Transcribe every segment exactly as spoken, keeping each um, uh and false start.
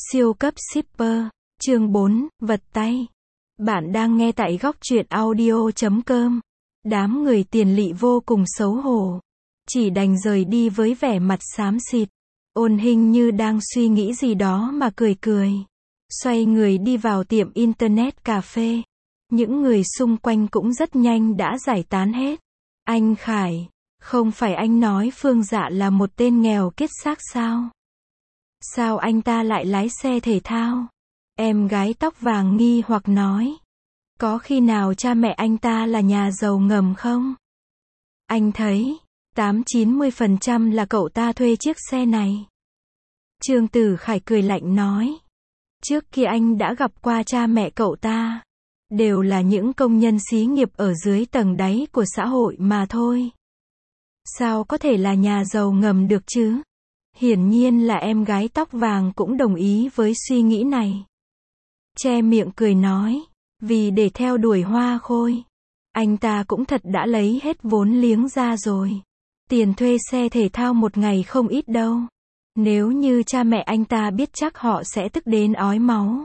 Siêu cấp shipper, chương bốn, vật tay. Bạn đang nghe tại góc truyện audio chấm com. Đám người tiền lỵ vô cùng xấu hổ. Chỉ đành rời đi với vẻ mặt xám xịt. Ôn Hinh như đang suy nghĩ gì đó mà cười cười. Xoay người đi vào tiệm internet cà phê. Những người xung quanh cũng rất nhanh đã giải tán hết. Anh Khải, không phải anh nói Phương Dạ là một tên nghèo kiết xác sao? Sao anh ta lại lái xe thể thao? Em gái tóc vàng nghi hoặc nói. Có khi nào cha mẹ anh ta là nhà giàu ngầm không? Anh thấy, tám chín mươi phần trăm là cậu ta thuê chiếc xe này. Trương Tử Khải cười lạnh nói. Trước kia anh đã gặp qua cha mẹ cậu ta. Đều là những công nhân xí nghiệp ở dưới tầng đáy của xã hội mà thôi. Sao có thể là nhà giàu ngầm được chứ? Hiển nhiên là em gái tóc vàng cũng đồng ý với suy nghĩ này. Che miệng cười nói, vì để theo đuổi Hoa Khôi, anh ta cũng thật đã lấy hết vốn liếng ra rồi. Tiền thuê xe thể thao một ngày không ít đâu. Nếu như cha mẹ anh ta biết chắc họ sẽ tức đến ói máu.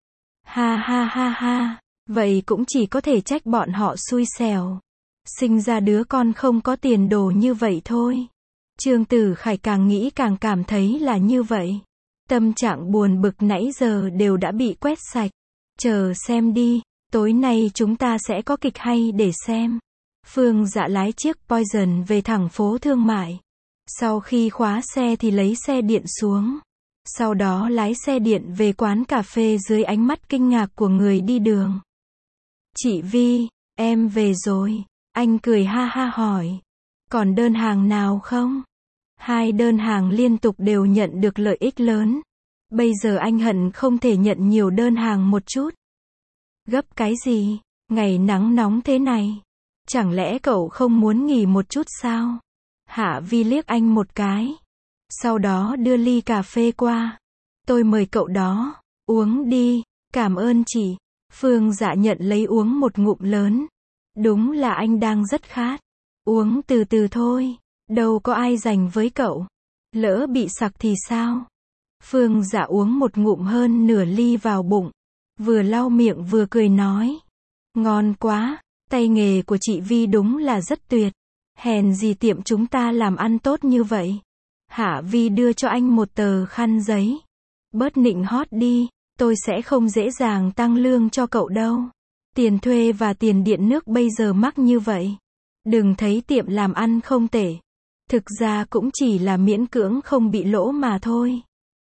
Ha ha ha ha, vậy cũng chỉ có thể trách bọn họ xui xẻo. Sinh ra đứa con không có tiền đồ như vậy thôi. Trương Tử Khải càng nghĩ càng cảm thấy là như vậy. Tâm trạng buồn bực nãy giờ đều đã bị quét sạch. Chờ xem đi, tối nay chúng ta sẽ có kịch hay để xem. Phương Dạ lái chiếc Poison về thẳng phố thương mại. Sau khi khóa xe thì lấy xe điện xuống. Sau đó lái xe điện về quán cà phê dưới ánh mắt kinh ngạc của người đi đường. Chị Vi, em về rồi. Anh cười ha ha hỏi. Còn đơn hàng nào không? Hai đơn hàng liên tục đều nhận được lợi ích lớn. Bây giờ anh hận không thể nhận nhiều đơn hàng một chút. Gấp cái gì? Ngày nắng nóng thế này. Chẳng lẽ cậu không muốn nghỉ một chút sao? Hạ Vi liếc anh một cái. Sau đó đưa ly cà phê qua. Tôi mời cậu đó. Uống đi. Cảm ơn chị. Phương Dạ nhận lấy uống một ngụm lớn. Đúng là anh đang rất khát. Uống từ từ thôi. Đâu có ai dành với cậu. Lỡ bị sặc thì sao? Phương Dạ uống một ngụm hơn nửa ly vào bụng. Vừa lau miệng vừa cười nói. Ngon quá. Tay nghề của chị Vi đúng là rất tuyệt. Hèn gì tiệm chúng ta làm ăn tốt như vậy. Hạ Vi đưa cho anh một tờ khăn giấy. Bớt nịnh hót đi. Tôi sẽ không dễ dàng tăng lương cho cậu đâu. Tiền thuê và tiền điện nước bây giờ mắc như vậy. Đừng thấy tiệm làm ăn không tệ. Thực ra cũng chỉ là miễn cưỡng không bị lỗ mà thôi.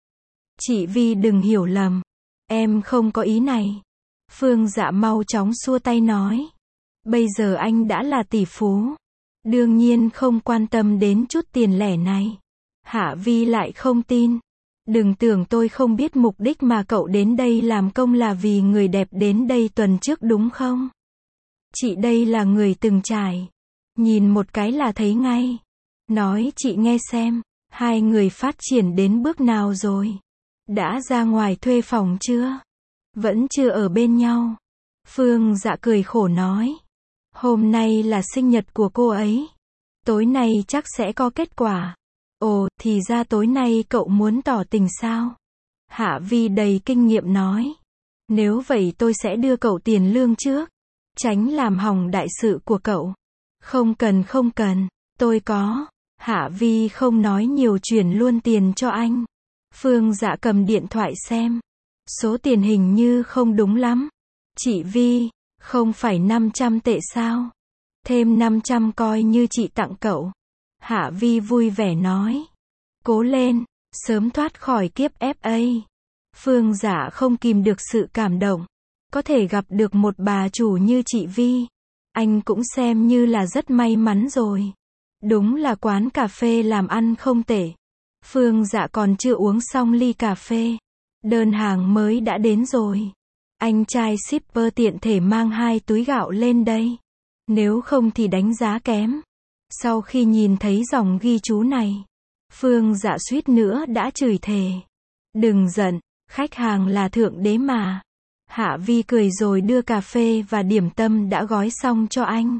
Chị Vi đừng hiểu lầm. Em không có ý này. Phương Dạ mau chóng xua tay nói. Bây giờ anh đã là tỷ phú. Đương nhiên không quan tâm đến chút tiền lẻ này. Hạ Vi lại không tin. Đừng tưởng tôi không biết mục đích mà cậu đến đây làm công là vì người đẹp đến đây tuần trước đúng không? Chị đây là người từng trải. Nhìn một cái là thấy ngay. Nói chị nghe xem, hai người phát triển đến bước nào rồi? Đã ra ngoài thuê phòng chưa? Vẫn chưa ở bên nhau. Phương Dạ cười khổ nói. Hôm nay là sinh nhật của cô ấy. Tối nay chắc sẽ có kết quả. Ồ, thì ra tối nay cậu muốn tỏ tình sao? Hạ Vi đầy kinh nghiệm nói. Nếu vậy tôi sẽ đưa cậu tiền lương trước. Tránh làm hỏng đại sự của cậu. Không cần không cần, tôi có. Hạ Vi không nói nhiều chuyển luôn tiền cho anh. Phương Dạ cầm điện thoại xem. Số tiền hình như không đúng lắm. Chị Vi, không phải năm trăm tệ sao? Thêm năm trăm coi như chị tặng cậu. Hạ Vi vui vẻ nói. Cố lên, sớm thoát khỏi kiếp ép a. Phương Dạ không kìm được sự cảm động. Có thể gặp được một bà chủ như chị Vi. Anh cũng xem như là rất may mắn rồi. Đúng là quán cà phê làm ăn không tệ. Phương Dạ còn chưa uống xong ly cà phê. Đơn hàng mới đã đến rồi. Anh trai shipper tiện thể mang hai túi gạo lên đây. Nếu không thì đánh giá kém. Sau khi nhìn thấy dòng ghi chú này, Phương Dạ suýt nữa đã chửi thề. Đừng giận, khách hàng là thượng đế mà. Hạ Vi cười rồi đưa cà phê và điểm tâm đã gói xong cho anh.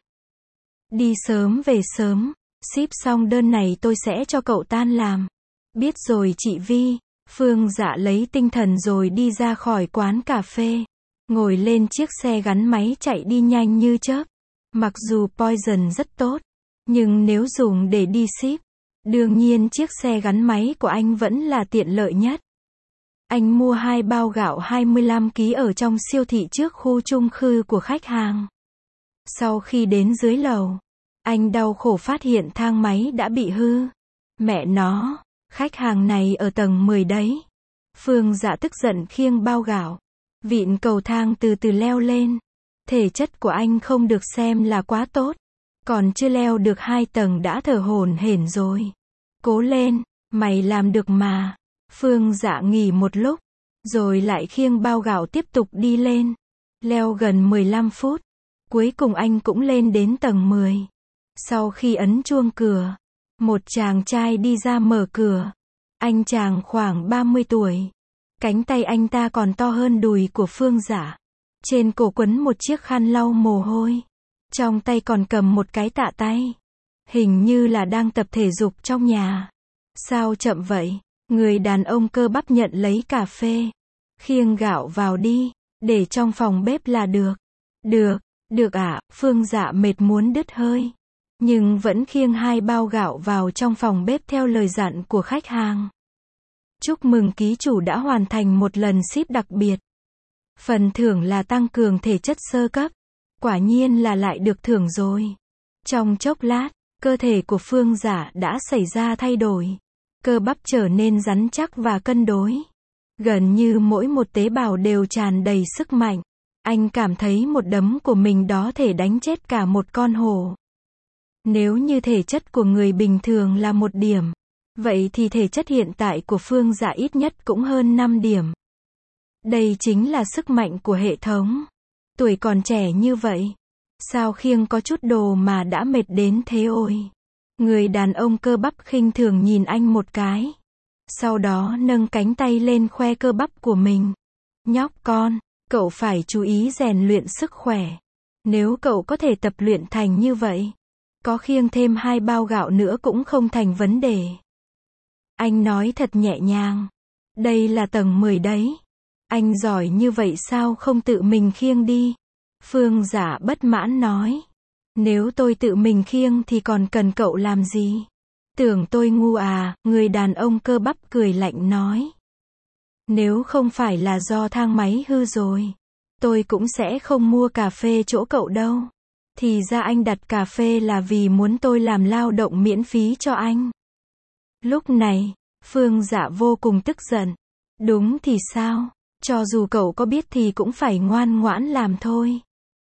Đi sớm về sớm, ship xong đơn này tôi sẽ cho cậu tan làm. Biết rồi chị Vi. Phương Dạ lấy tinh thần rồi đi ra khỏi quán cà phê. Ngồi lên chiếc xe gắn máy chạy đi nhanh như chớp. Mặc dù Poison rất tốt, nhưng nếu dùng để đi ship, đương nhiên chiếc xe gắn máy của anh vẫn là tiện lợi nhất. Anh mua hai bao gạo hai mươi lăm ki lô gam ở trong siêu thị trước khu chung cư của khách hàng. Sau khi đến dưới lầu, anh đau khổ phát hiện thang máy đã bị hư. Mẹ nó, khách hàng này ở tầng mười đấy. Phương Dạ tức giận khiêng bao gạo, vịn cầu thang từ từ leo lên. Thể chất của anh không được xem là quá tốt, còn chưa leo được hai tầng đã thở hổn hển rồi. Cố lên, mày làm được mà. Phương Dạ nghỉ một lúc, rồi lại khiêng bao gạo tiếp tục đi lên. Leo gần mười lăm phút, cuối cùng anh cũng lên đến tầng mười. Sau khi ấn chuông cửa, một chàng trai đi ra mở cửa. Anh chàng khoảng ba mươi tuổi. Cánh tay anh ta còn to hơn đùi của Phương Dạ. Trên cổ quấn một chiếc khăn lau mồ hôi. Trong tay còn cầm một cái tạ tay. Hình như là đang tập thể dục trong nhà. Sao chậm vậy? Người đàn ông cơ bắp nhận lấy cà phê. Khiêng gạo vào đi, để trong phòng bếp là được. Được, được ạ, à, Phương Dạ mệt muốn đứt hơi. Nhưng vẫn khiêng hai bao gạo vào trong phòng bếp theo lời dặn của khách hàng. Chúc mừng ký chủ đã hoàn thành một lần ship đặc biệt. Phần thưởng là tăng cường thể chất sơ cấp. Quả nhiên là lại được thưởng rồi. Trong chốc lát, cơ thể của Phương Dạ đã xảy ra thay đổi. Cơ bắp trở nên rắn chắc và cân đối. Gần như mỗi một tế bào đều tràn đầy sức mạnh. Anh cảm thấy một đấm của mình đó thể đánh chết cả một con hổ. Nếu như thể chất của người bình thường là một điểm, vậy thì thể chất hiện tại của Phương Dạ ít nhất cũng hơn năm điểm. Đây chính là sức mạnh của hệ thống. Tuổi còn trẻ như vậy, sao khiêng có chút đồ mà đã mệt đến thế ôi. Người đàn ông cơ bắp khinh thường nhìn anh một cái. Sau đó nâng cánh tay lên khoe cơ bắp của mình. Nhóc con, cậu phải chú ý rèn luyện sức khỏe. Nếu cậu có thể tập luyện thành như vậy, có khiêng thêm hai bao gạo nữa cũng không thành vấn đề. Anh nói thật nhẹ nhàng. Đây là tầng mười đấy. Anh giỏi như vậy sao không tự mình khiêng đi? Phương Dạ bất mãn nói. Nếu tôi tự mình khiêng thì còn cần cậu làm gì? Tưởng tôi ngu à? Người đàn ông cơ bắp cười lạnh nói. Nếu không phải là do thang máy hư rồi, tôi cũng sẽ không mua cà phê chỗ cậu đâu. Thì ra anh đặt cà phê là vì muốn tôi làm lao động miễn phí cho anh. Lúc này, Phương Dạ vô cùng tức giận. Đúng thì sao? Cho dù cậu có biết thì cũng phải ngoan ngoãn làm thôi.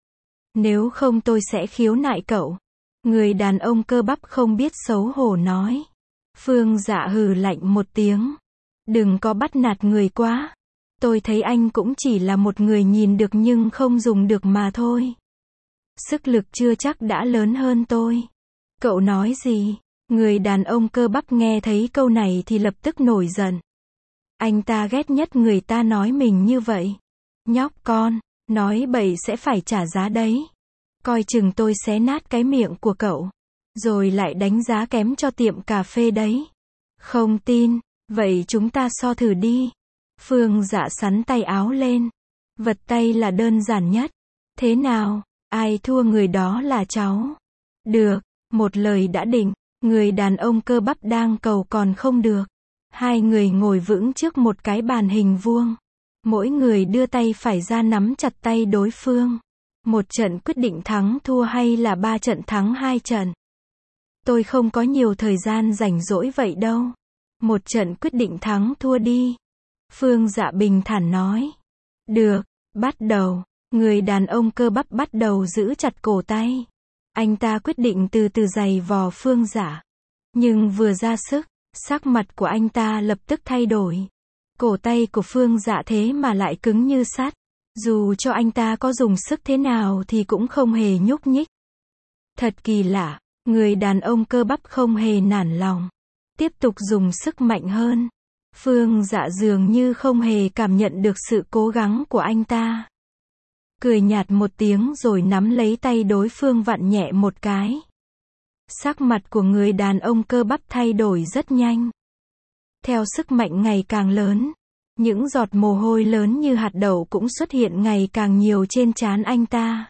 Nếu không tôi sẽ khiếu nại cậu. Người đàn ông cơ bắp không biết xấu hổ nói. Phương Dạ hừ lạnh một tiếng. Đừng có bắt nạt người quá. Tôi thấy anh cũng chỉ là một người nhìn được nhưng không dùng được mà thôi. Sức lực chưa chắc đã lớn hơn tôi. Cậu nói gì? Người đàn ông cơ bắp nghe thấy câu này thì lập tức nổi giận. Anh ta ghét nhất người ta nói mình như vậy. Nhóc con, nói bậy sẽ phải trả giá đấy. Coi chừng tôi xé nát cái miệng của cậu. Rồi lại đánh giá kém cho tiệm cà phê đấy. Không tin, vậy chúng ta so thử đi. Phương Dạ sắn tay áo lên. Vật tay là đơn giản nhất. Thế nào, ai thua người đó là cháu. Được, một lời đã định. Người đàn ông cơ bắp đang cầu còn không được. Hai người ngồi vững trước một cái bàn hình vuông. Mỗi người đưa tay phải ra nắm chặt tay đối phương. Một trận quyết định thắng thua hay là ba trận thắng hai trận? Tôi không có nhiều thời gian rảnh rỗi vậy đâu. Một trận quyết định thắng thua đi. Phương Dạ bình thản nói. Được, bắt đầu. Người đàn ông cơ bắp bắt đầu giữ chặt cổ tay. Anh ta quyết định từ từ giày vò Phương Dạ. Nhưng vừa ra sức, sắc mặt của anh ta lập tức thay đổi. Cổ tay của Phương Dạ thế mà lại cứng như sắt. Dù cho anh ta có dùng sức thế nào thì cũng không hề nhúc nhích. Thật kỳ lạ, người đàn ông cơ bắp không hề nản lòng. Tiếp tục dùng sức mạnh hơn. Phương Dạ dường như không hề cảm nhận được sự cố gắng của anh ta. Cười nhạt một tiếng rồi nắm lấy tay đối phương vặn nhẹ một cái. Sắc mặt của người đàn ông cơ bắp thay đổi rất nhanh. Theo sức mạnh ngày càng lớn, những giọt mồ hôi lớn như hạt đậu cũng xuất hiện ngày càng nhiều trên trán anh ta.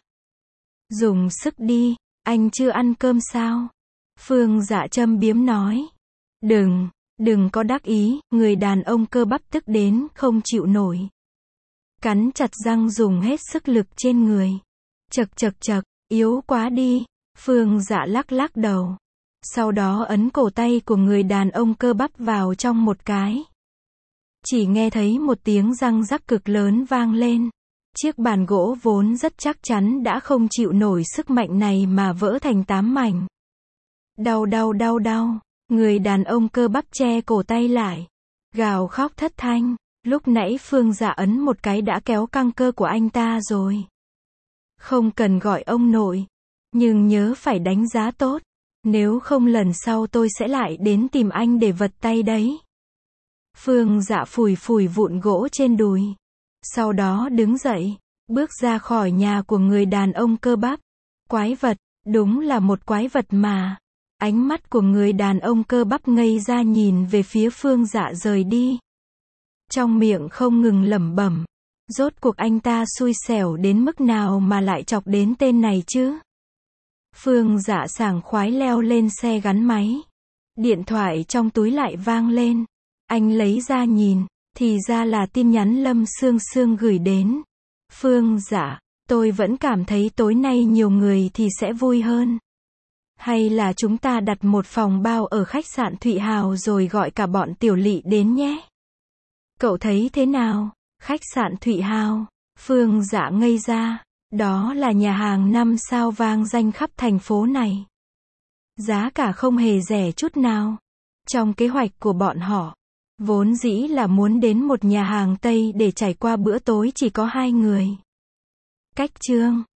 Dùng sức đi, anh chưa ăn cơm sao? Phương Dạ châm biếm nói. Đừng, đừng có đắc ý, người đàn ông cơ bắp tức đến không chịu nổi. Cắn chặt răng dùng hết sức lực trên người. Chật chật chật, yếu quá đi. Phương Dạ lắc lắc đầu. Sau đó ấn cổ tay của người đàn ông cơ bắp vào trong một cái. Chỉ nghe thấy một tiếng răng rắc cực lớn vang lên. Chiếc bàn gỗ vốn rất chắc chắn đã không chịu nổi sức mạnh này mà vỡ thành tám mảnh. Đau đau đau đau, người đàn ông cơ bắp che cổ tay lại. Gào khóc thất thanh, lúc nãy Phương Dạ ấn một cái đã kéo căng cơ của anh ta rồi. Không cần gọi ông nội, nhưng nhớ phải đánh giá tốt. Nếu không lần sau tôi sẽ lại đến tìm anh để vật tay đấy. Phương Dạ phủi phủi vụn gỗ trên đùi. Sau đó đứng dậy, bước ra khỏi nhà của người đàn ông cơ bắp. Quái vật, đúng là một quái vật mà. Ánh mắt của người đàn ông cơ bắp ngây ra nhìn về phía Phương Dạ rời đi. Trong miệng không ngừng lẩm bẩm. Rốt cuộc anh ta xui xẻo đến mức nào mà lại chọc đến tên này chứ? Phương Dạ sảng khoái leo lên xe gắn máy. Điện thoại trong túi lại vang lên. Anh lấy ra nhìn, thì ra là tin nhắn Lâm Sương Sương gửi đến. Phương Dạ, tôi vẫn cảm thấy tối nay nhiều người thì sẽ vui hơn. Hay là chúng ta đặt một phòng bao ở khách sạn Thụy Hào rồi gọi cả bọn Tiểu Lị đến nhé. Cậu thấy thế nào? Khách sạn Thụy Hào. Phương Dạ ngây ra. Đó là nhà hàng năm sao vang danh khắp thành phố này. Giá cả không hề rẻ chút nào. Trong kế hoạch của bọn họ, vốn dĩ là muốn đến một nhà hàng Tây để trải qua bữa tối chỉ có hai người. Cách chương